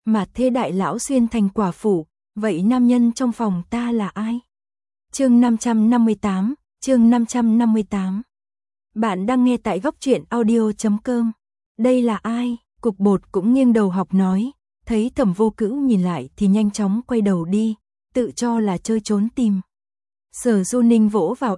mà thê đại lão xuyên thành quả phụ, vậy nam nhân trong phòng ta là ai? Chương 558, chương 558. Bạn đang nghe tại góc truyện audio.com. Đây là ai? Cục Bột cũng nghiêng đầu học nói, thấy Thẩm Vô Cữu nhìn lại thì nhanh chóng quay đầu đi, tự cho là chơi trốn tìm. Sở Du Ninh vỗ vào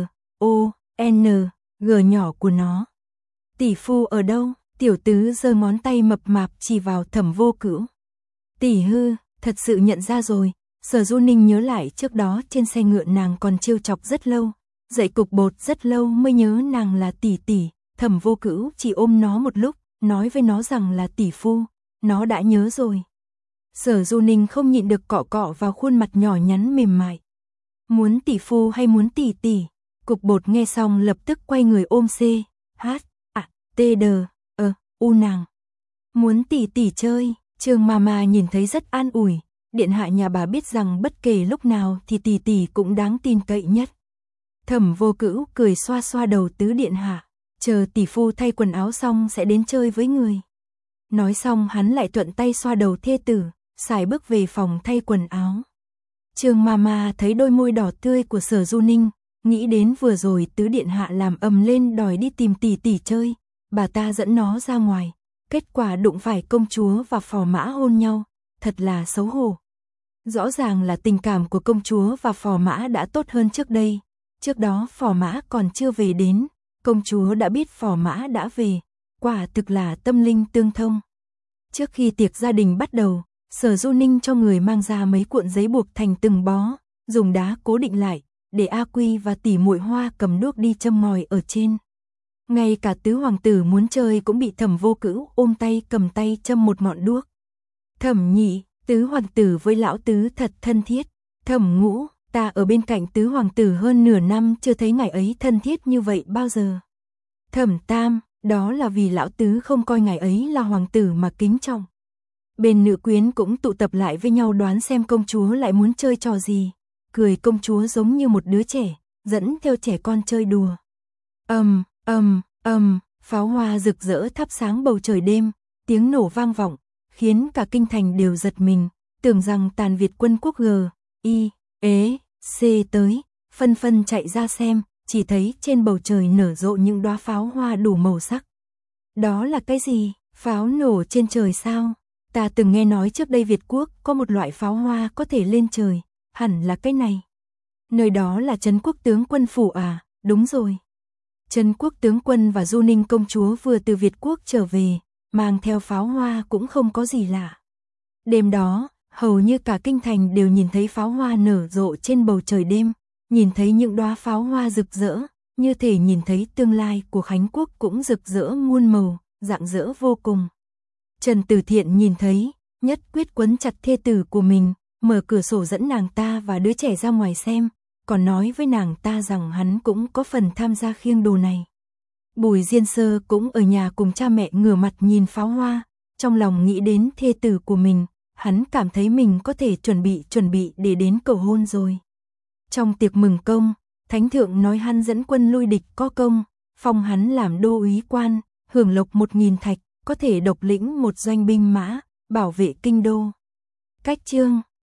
M-O-N-G nhỏ của nó. Tỷ phu ở đâu? Tiểu tứ giơ ngón tay mập mạp chỉ vào Thẩm Vô Cữu. Tỷ hư, thật sự nhận ra rồi. Sở Du Ninh nhớ lại trước đó trên xe ngựa nàng còn trêu chọc rất lâu, dạy Cục Bột rất lâu mới nhớ nàng là tỷ tỷ. Thẩm Vô Cữu chỉ ôm nó một lúc, nói với nó rằng là tỷ phu, nó đã nhớ rồi. Sở Du Ninh không nhịn được cọ cọ vào khuôn mặt nhỏ nhắn mềm mại. Muốn tỷ phu hay muốn tỷ tỷ? Cục Bột nghe xong lập tức quay người ôm u nàng. Muốn tỷ tỷ chơi. Trương Mama nhìn thấy rất an ủi, điện hạ nhà bà biết rằng bất kể lúc nào thì tỷ tỷ cũng đáng tin cậy nhất. Thẩm Vô Cữu cười xoa xoa đầu tứ điện hạ, chờ tỷ phu thay quần áo xong sẽ đến chơi với người. Nói xong hắn lại thuận tay xoa đầu thê tử, xài bước về phòng thay quần áo. Trương Mama thấy đôi môi đỏ tươi của Sở Du Ninh, nghĩ đến vừa rồi tứ điện hạ làm ầm lên đòi đi tìm tỷ tỷ chơi, bà ta dẫn nó ra ngoài, kết quả đụng phải công chúa và phò mã hôn nhau, thật là xấu hổ. Rõ ràng là tình cảm của công chúa và phò mã đã tốt hơn trước đây, trước đó phò mã còn chưa về đến, công chúa đã biết phò mã đã về, quả thực là tâm linh tương thông. Trước khi tiệc gia đình bắt đầu, Sở Du Ninh cho người mang ra mấy cuộn giấy buộc thành từng bó, dùng đá cố định lại, để A Quy và tỷ muội Hoa cầm đuốc đi châm ngòi ở trên. Ngay cả tứ hoàng tử muốn chơi cũng bị Thẩm Vô Cữu ôm tay cầm tay châm một ngọn đuốc. Thẩm Nhị, tứ hoàng tử với lão tứ thật thân thiết. Thẩm Ngũ, ta ở bên cạnh tứ hoàng tử hơn nửa năm chưa thấy ngài ấy thân thiết như vậy bao giờ. Thẩm Tam, đó là vì lão tứ không coi ngài ấy là hoàng tử mà kính trọng. Bên nữ quyến cũng tụ tập lại với nhau đoán xem công chúa lại muốn chơi trò gì. Cười công chúa giống như một đứa trẻ, dẫn theo trẻ con chơi đùa. Pháo hoa rực rỡ thắp sáng bầu trời đêm, tiếng nổ vang vọng, khiến cả kinh thành đều giật mình, tưởng rằng tàn Việt quân quốc G.I.E.C tới, phân phân chạy ra xem, chỉ thấy trên bầu trời nở rộ những đóa pháo hoa đủ màu sắc. Đó là cái gì? Pháo nổ trên trời sao? Ta từng nghe nói trước đây Việt quốc có một loại pháo hoa có thể lên trời, hẳn là cái này. Nơi đó là Trấn Quốc tướng quân phủ à? Đúng rồi. Trấn Quốc tướng quân và Du Ninh công chúa vừa từ Việt quốc trở về, mang theo pháo hoa cũng không có gì lạ. Đêm đó, hầu như cả kinh thành đều nhìn thấy pháo hoa nở rộ trên bầu trời đêm, nhìn thấy những đóa pháo hoa rực rỡ, như thể nhìn thấy tương lai của Khánh quốc cũng rực rỡ muôn màu, rạng rỡ vô cùng. Trần Tử Thiện nhìn thấy, nhất quyết quấn chặt thê tử của mình, mở cửa sổ dẫn nàng ta và đứa trẻ ra ngoài xem, còn nói với nàng ta rằng hắn cũng có phần tham gia khiêng đồ này. Bùi Diên Sơ cũng ở nhà cùng cha mẹ ngửa mặt nhìn pháo hoa, trong lòng nghĩ đến thê tử của mình, hắn cảm thấy mình có thể chuẩn bị để đến cầu hôn rồi. Trong tiệc mừng công, Thánh thượng nói hắn dẫn quân lui địch có công, phong hắn làm đô úy quan, hưởng lộc 1000 thạch, có thể độc lĩnh một doanh binh mã, bảo vệ kinh đô. Cách chương